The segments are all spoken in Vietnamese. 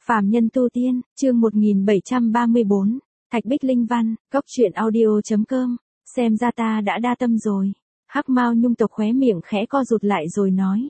Phàm nhân tu tiên, chương 1734, Thạch Bích Linh Văn, Góc truyện audio.com, xem ra ta đã đa tâm rồi. Hắc Mao Nhung tộc khóe miệng khẽ co rụt lại rồi nói.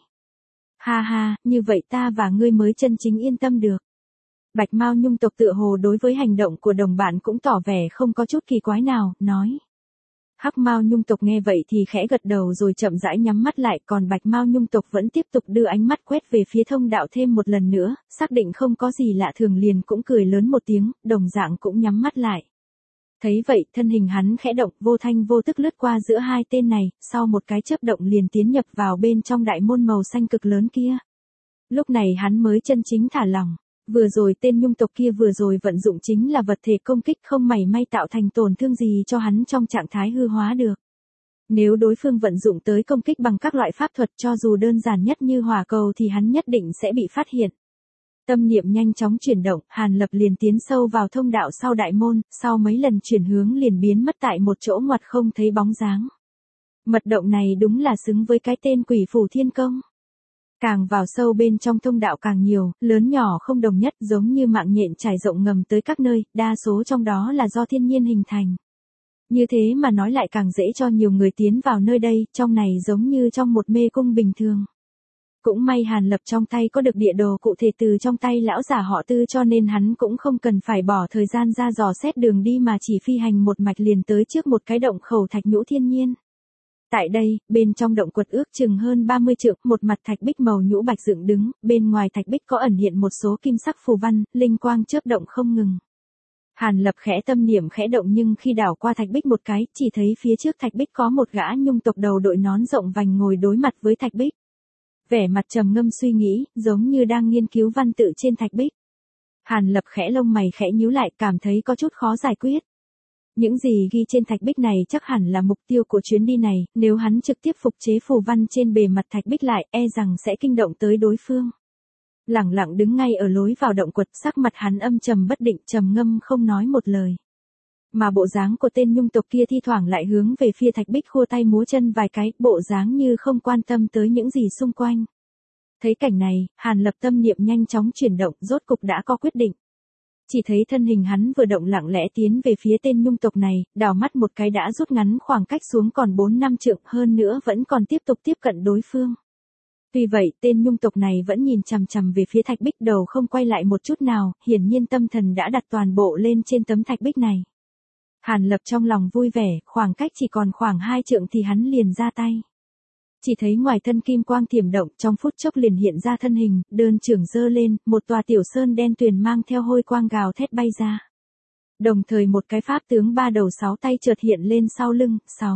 Ha ha, như vậy ta và ngươi mới chân chính yên tâm được. Bạch Mao Nhung tộc tựa hồ đối với hành động của đồng bạn cũng tỏ vẻ không có chút kỳ quái nào, nói. Hắc Mao Nhung tộc nghe vậy thì khẽ gật đầu rồi chậm rãi nhắm mắt lại, còn Bạch Mao Nhung tộc vẫn tiếp tục đưa ánh mắt quét về phía thông đạo thêm một lần nữa, xác định không có gì lạ thường liền cũng cười lớn một tiếng, đồng dạng cũng nhắm mắt lại. Thấy vậy, thân hình hắn khẽ động, vô thanh vô tức lướt qua giữa hai tên này, sau một cái chớp động liền tiến nhập vào bên trong đại môn màu xanh cực lớn kia. Lúc này hắn mới chân chính thả lỏng. Vừa rồi tên Nhung tộc kia vừa rồi vận dụng chính là vật thể công kích không mảy may tạo thành tổn thương gì cho hắn trong trạng thái hư hóa được. Nếu đối phương vận dụng tới công kích bằng các loại pháp thuật cho dù đơn giản nhất như hỏa cầu thì hắn nhất định sẽ bị phát hiện. Tâm niệm nhanh chóng chuyển động, Hàn Lập liền tiến sâu vào thông đạo sau đại môn, sau mấy lần chuyển hướng liền biến mất tại một chỗ ngoặt không thấy bóng dáng. Mật động này đúng là xứng với cái tên Quỷ Phủ Thiên Công. Càng vào sâu bên trong thông đạo càng nhiều, lớn nhỏ không đồng nhất, giống như mạng nhện trải rộng ngầm tới các nơi, đa số trong đó là do thiên nhiên hình thành. Như thế mà nói lại càng dễ cho nhiều người tiến vào nơi đây, trong này giống như trong một mê cung bình thường. Cũng may Hàn Lập trong tay có được địa đồ cụ thể từ trong tay lão giả họ Tư, cho nên hắn cũng không cần phải bỏ thời gian ra dò xét đường đi mà chỉ phi hành một mạch liền tới trước một cái động khẩu thạch nhũ thiên nhiên. Tại đây, bên trong động quật ước chừng hơn 30 trượng, một mặt thạch bích màu nhũ bạch dựng đứng, bên ngoài thạch bích có ẩn hiện một số kim sắc phù văn, linh quang chớp động không ngừng. Hàn Lập khẽ tâm niệm khẽ động, nhưng khi đảo qua thạch bích một cái, chỉ thấy phía trước thạch bích có một gã Nhung tộc đầu đội nón rộng vành ngồi đối mặt với thạch bích. Vẻ mặt trầm ngâm suy nghĩ, giống như đang nghiên cứu văn tự trên thạch bích. Hàn Lập khẽ lông mày khẽ nhíu lại, cảm thấy có chút khó giải quyết. Những gì ghi trên thạch bích này chắc hẳn là mục tiêu của chuyến đi này, nếu hắn trực tiếp phục chế phù văn trên bề mặt thạch bích lại, e rằng sẽ kinh động tới đối phương. Lẳng lặng đứng ngay ở lối vào động quật, sắc mặt hắn âm trầm bất định, trầm ngâm không nói một lời. Mà bộ dáng của tên Nhung tộc kia thi thoảng lại hướng về phía thạch bích khua tay múa chân vài cái, bộ dáng như không quan tâm tới những gì xung quanh. Thấy cảnh này, Hàn Lập tâm niệm nhanh chóng chuyển động, rốt cục đã có quyết định. Chỉ thấy thân hình hắn vừa động lặng lẽ tiến về phía tên Nhung tộc này, đảo mắt một cái đã rút ngắn khoảng cách xuống còn 4-5 trượng, hơn nữa vẫn còn tiếp tục tiếp cận đối phương. Vì vậy, tên Nhung tộc này vẫn nhìn chằm chằm về phía thạch bích, đầu không quay lại một chút nào, hiển nhiên tâm thần đã đặt toàn bộ lên trên tấm thạch bích này. Hàn Lập trong lòng vui vẻ, khoảng cách chỉ còn khoảng 2 trượng thì hắn liền ra tay. Chỉ thấy ngoài thân kim quang thiểm động, trong phút chốc liền hiện ra thân hình, đơn trưởng giơ lên, một tòa tiểu sơn đen tuyền mang theo hôi quang gào thét bay ra. Đồng thời một cái pháp tướng 3 đầu 6 tay chợt hiện lên sau lưng. 6.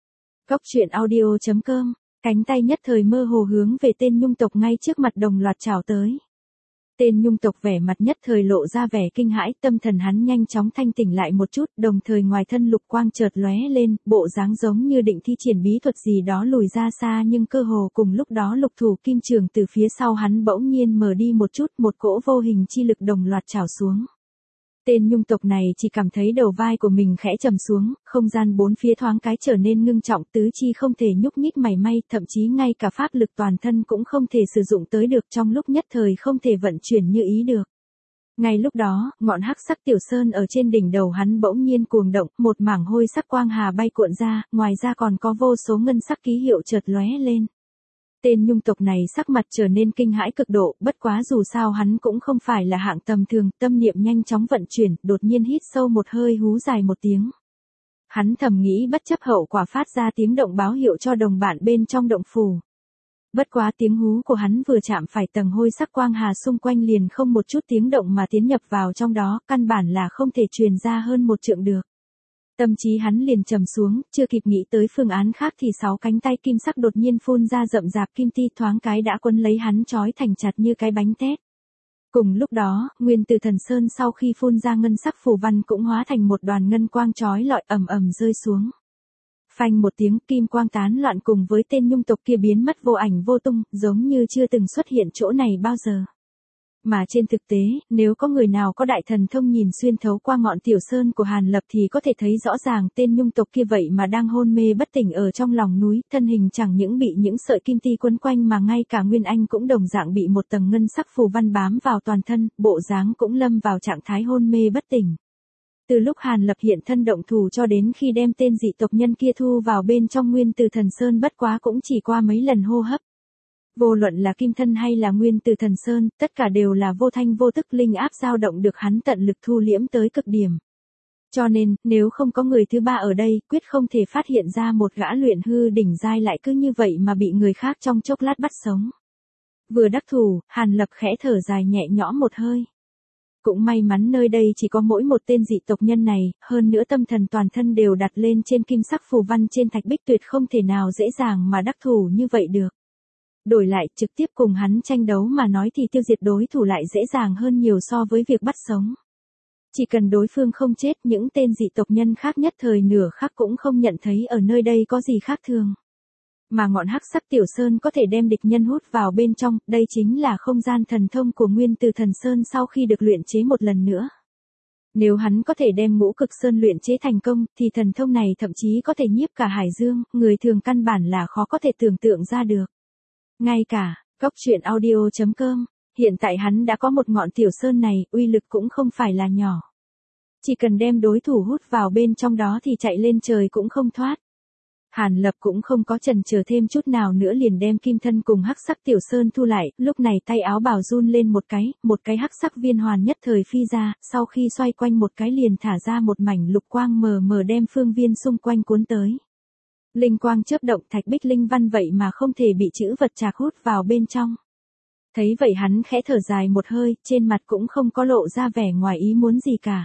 Góc truyện audio.com, cánh tay nhất thời mơ hồ hướng về tên Nhung tộc ngay trước mặt đồng loạt chào tới. Tên Nhung tộc vẻ mặt nhất thời lộ ra vẻ kinh hãi, tâm thần hắn nhanh chóng thanh tỉnh lại một chút, đồng thời ngoài thân lục quang chợt lóe lên, bộ dáng giống như định thi triển bí thuật gì đó lùi ra xa, nhưng cơ hồ cùng lúc đó lục thủ kim trường từ phía sau hắn bỗng nhiên mở đi một chút, một cỗ vô hình chi lực đồng loạt trào xuống. Tên Nhung tộc này chỉ cảm thấy đầu vai của mình khẽ trầm xuống, không gian bốn phía thoáng cái trở nên ngưng trọng, tứ chi không thể nhúc nhích mảy may, thậm chí ngay cả pháp lực toàn thân cũng không thể sử dụng tới được, trong lúc nhất thời không thể vận chuyển như ý được. Ngay lúc đó, ngọn hắc sắc tiểu sơn ở trên đỉnh đầu hắn bỗng nhiên cuồng động, một mảng hôi sắc quang hà bay cuộn ra, ngoài ra còn có vô số ngân sắc ký hiệu chợt lóe lên. Tên Nhung tộc này sắc mặt trở nên kinh hãi cực độ, bất quá dù sao hắn cũng không phải là hạng tầm thường, tâm niệm nhanh chóng vận chuyển, đột nhiên hít sâu một hơi, hú dài một tiếng. Hắn thầm nghĩ bất chấp hậu quả phát ra tiếng động báo hiệu cho đồng bạn bên trong động phủ. Bất quá tiếng hú của hắn vừa chạm phải tầng hôi sắc quang hà xung quanh liền không một chút tiếng động mà tiến nhập vào trong đó, căn bản là không thể truyền ra hơn 1 trượng được. Tâm trí hắn liền trầm xuống, chưa kịp nghĩ tới phương án khác thì 6 cánh tay kim sắc đột nhiên phun ra rậm rạp kim ti, thoáng cái đã quấn lấy hắn trói thành chặt như cái bánh tét. Cùng lúc đó, nguyên từ thần sơn sau khi phun ra ngân sắc phù văn cũng hóa thành một đoàn ngân quang trói lọi ầm ầm rơi xuống. Phanh một tiếng, kim quang tán loạn cùng với tên Nhung tộc kia biến mất vô ảnh vô tung, giống như chưa từng xuất hiện chỗ này bao giờ. Mà trên thực tế, nếu có người nào có đại thần thông nhìn xuyên thấu qua ngọn tiểu sơn của Hàn Lập thì có thể thấy rõ ràng tên nhung tộc kia vậy mà đang hôn mê bất tỉnh ở trong lòng núi, thân hình chẳng những bị những sợi kim ti quấn quanh mà ngay cả Nguyên Anh cũng đồng dạng bị một tầng ngân sắc phù văn bám vào toàn thân, bộ dáng cũng lâm vào trạng thái hôn mê bất tỉnh. Từ lúc Hàn Lập hiện thân động thủ cho đến khi đem tên dị tộc nhân kia thu vào bên trong Nguyên Từ Thần Sơn bất quá cũng chỉ qua mấy lần hô hấp. Vô luận là kim thân hay là Nguyên Từ Thần Sơn, tất cả đều là vô thanh vô tức linh áp dao động được hắn tận lực thu liễm tới cực điểm. Cho nên, nếu không có người thứ ba ở đây, quyết không thể phát hiện ra một gã luyện hư đỉnh giai lại cứ như vậy mà bị người khác trong chốc lát bắt sống. Vừa đắc thủ, Hàn Lập khẽ thở dài nhẹ nhõm một hơi. Cũng may mắn nơi đây chỉ có mỗi một tên dị tộc nhân này, hơn nữa tâm thần toàn thân đều đặt lên trên kim sắc phù văn trên thạch bích, tuyệt không thể nào dễ dàng mà đắc thủ như vậy được. Đổi lại, trực tiếp cùng hắn tranh đấu mà nói thì tiêu diệt đối thủ lại dễ dàng hơn nhiều so với việc bắt sống. Chỉ cần đối phương không chết, những tên dị tộc nhân khác nhất thời nửa khắc cũng không nhận thấy ở nơi đây có gì khác thường. Mà ngọn hắc sắc tiểu sơn có thể đem địch nhân hút vào bên trong, đây chính là không gian thần thông của Nguyên Từ Thần Sơn sau khi được luyện chế một lần nữa. Nếu hắn có thể đem Ngũ Cực Sơn luyện chế thành công, thì thần thông này thậm chí có thể nhiếp cả hải dương, người thường căn bản là khó có thể tưởng tượng ra được. Ngay cả, Cốc Truyện Audio.com, hiện tại hắn đã có một ngọn tiểu sơn này, uy lực cũng không phải là nhỏ. Chỉ cần đem đối thủ hút vào bên trong đó thì chạy lên trời cũng không thoát. Hàn Lập cũng không có chần chờ thêm chút nào nữa liền đem kim thân cùng hắc sắc tiểu sơn thu lại, lúc này tay áo bào run lên một cái hắc sắc viên hoàn nhất thời phi ra, sau khi xoay quanh một cái liền thả ra một mảnh lục quang mờ mờ đem phương viên xung quanh cuốn tới. Linh quang chớp động, thạch bích linh văn vậy mà không thể bị chữ vật trạc hút vào bên trong. Thấy vậy hắn khẽ thở dài một hơi, trên mặt cũng không có lộ ra vẻ ngoài ý muốn gì cả.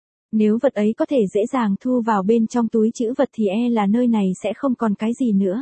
Nếu vật ấy có thể dễ dàng thu vào bên trong túi trữ vật thì e là nơi này sẽ không còn cái gì nữa.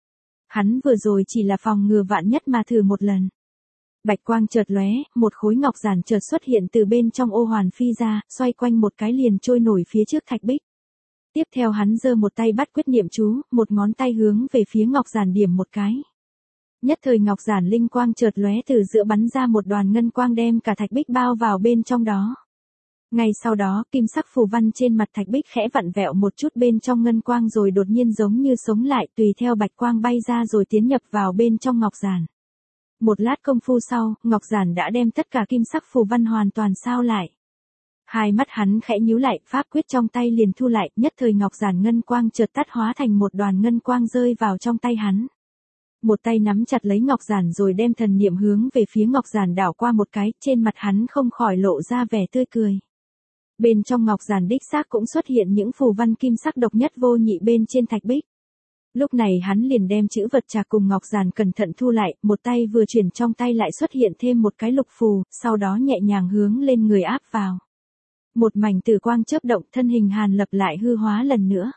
Hắn vừa rồi chỉ là phòng ngừa vạn nhất mà thử một lần. Bạch quang chợt lóe, một khối ngọc giản chợt xuất hiện từ bên trong ô hoàn phi ra, xoay quanh một cái liền trôi nổi phía trước thạch bích. Tiếp theo hắn giơ một tay bắt quyết niệm chú, một ngón tay hướng về phía ngọc giản điểm một cái. Nhất thời ngọc giản linh quang chợt lóe, từ giữa bắn ra một đoàn ngân quang đem cả thạch bích bao vào bên trong đó. Ngay sau đó, kim sắc phù văn trên mặt thạch bích khẽ vặn vẹo một chút bên trong ngân quang rồi đột nhiên giống như sống lại, tùy theo bạch quang bay ra rồi tiến nhập vào bên trong ngọc giản. Một lát công phu sau, ngọc giản đã đem tất cả kim sắc phù văn hoàn toàn sao lại. Hai mắt hắn khẽ nhíu lại, pháp quyết trong tay liền thu lại, nhất thời ngọc giản ngân quang chợt tắt hóa thành một đoàn ngân quang rơi vào trong tay hắn. Một tay nắm chặt lấy ngọc giản rồi đem thần niệm hướng về phía ngọc giản đảo qua một cái, trên mặt hắn không khỏi lộ ra vẻ tươi cười. Bên trong ngọc giản đích xác cũng xuất hiện những phù văn kim sắc độc nhất vô nhị bên trên thạch bích. Lúc này hắn liền đem chữ vật trạc cùng ngọc giản cẩn thận thu lại, một tay vừa chuyển trong tay lại xuất hiện thêm một cái lục phù, sau đó nhẹ nhàng hướng lên người áp vào. Một mảnh tử quang chớp động, thân hình Hàn Lập lại hư hóa lần nữa.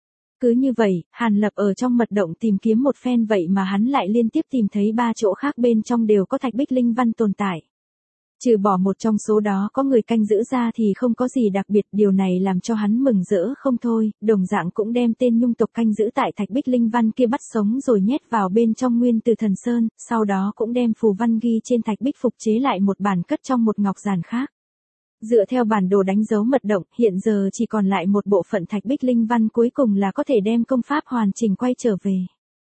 Cứ như vậy, Hàn Lập ở trong mật động tìm kiếm một phen vậy mà hắn lại liên tiếp tìm thấy 3 chỗ khác bên trong đều có thạch bích linh văn tồn tại. Trừ bỏ một trong số đó có người canh giữ ra thì không có gì đặc biệt, điều này làm cho hắn mừng rỡ không thôi, đồng dạng cũng đem tên nhung tộc canh giữ tại thạch bích linh văn kia bắt sống rồi nhét vào bên trong Nguyên Từ Thần Sơn, sau đó cũng đem phù văn ghi trên thạch bích phục chế lại một bản cất trong một ngọc giản khác. Dựa theo bản đồ đánh dấu mật động, hiện giờ chỉ còn lại một bộ phận thạch bích linh văn cuối cùng là có thể đem công pháp hoàn chỉnh quay trở về.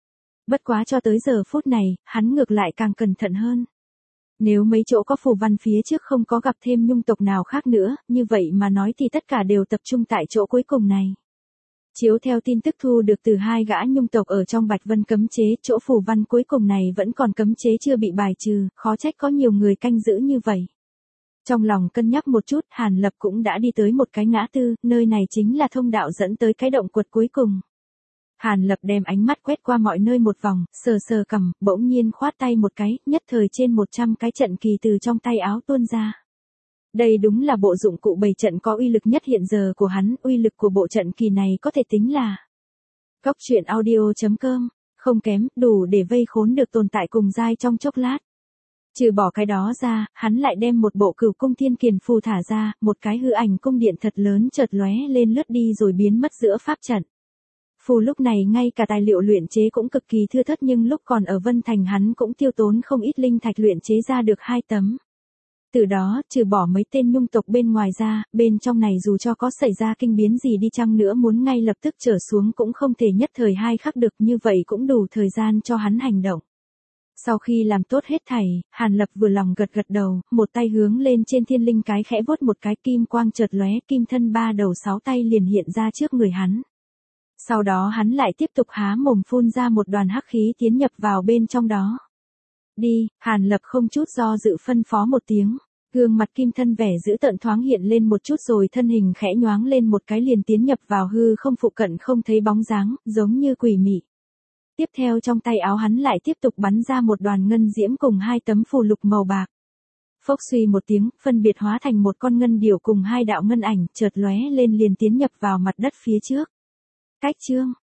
Bất quá cho tới giờ phút này, hắn ngược lại càng cẩn thận hơn. Nếu mấy chỗ có phù văn phía trước không có gặp thêm nhung tộc nào khác nữa, như vậy mà nói thì tất cả đều tập trung tại chỗ cuối cùng này. Chiếu theo tin tức thu được từ 2 gã nhung tộc ở trong Bạch Vân cấm chế, chỗ phù văn cuối cùng này vẫn còn cấm chế chưa bị bài trừ, khó trách có nhiều người canh giữ như vậy. Trong lòng cân nhắc một chút, Hàn Lập cũng đã đi tới một cái ngã tư, nơi này chính là thông đạo dẫn tới cái động quật cuối cùng. Hàn Lập đem ánh mắt quét qua mọi nơi một vòng, sờ sờ cằm, bỗng nhiên khoát tay một cái, nhất thời trên 100 cái trận kỳ từ trong tay áo tuôn ra. Đây đúng là bộ dụng cụ bày trận có uy lực nhất hiện giờ của hắn, uy lực của bộ trận kỳ này có thể tính là Cốc Truyện Audio.com, không kém, đủ để vây khốn được tồn tại cùng giai trong chốc lát. Trừ bỏ cái đó ra, hắn lại đem một bộ Cửu Cung Thiên Kiền phù thả ra, một cái hư ảnh cung điện thật lớn chợt lóe lên lướt đi rồi biến mất giữa pháp trận. Phù lúc này ngay cả tài liệu luyện chế cũng cực kỳ thưa thớt nhưng lúc còn ở Vân Thành hắn cũng tiêu tốn không ít linh thạch luyện chế ra được 2 tấm. Từ đó, trừ bỏ mấy tên nhung tộc bên ngoài ra, bên trong này dù cho có xảy ra kinh biến gì đi chăng nữa muốn ngay lập tức trở xuống cũng không thể nhất thời hai khắc được, như vậy cũng đủ thời gian cho hắn hành động. Sau khi làm tốt hết thảy, Hàn Lập vừa lòng gật gật đầu, một tay hướng lên trên thiên linh cái khẽ vuốt một cái, kim quang chợt lóe, kim thân ba đầu sáu tay liền hiện ra trước người hắn. Sau đó hắn lại tiếp tục há mồm phun ra một đoàn hắc khí tiến nhập vào bên trong đó. Đi, Hàn Lập không chút do dự phân phó một tiếng. Gương mặt kim thân vẻ dữ tợn thoáng hiện lên một chút rồi thân hình khẽ nhoáng lên một cái liền tiến nhập vào hư không, phụ cận không thấy bóng dáng, giống như quỷ mị. Tiếp theo trong tay áo hắn lại tiếp tục bắn ra một đoàn ngân diễm cùng hai tấm phù lục màu bạc. Phốc suy một tiếng, phân biệt hóa thành một con ngân điểu cùng hai đạo ngân ảnh, chợt lóe lên liền tiến nhập vào mặt đất phía trước. Cách chương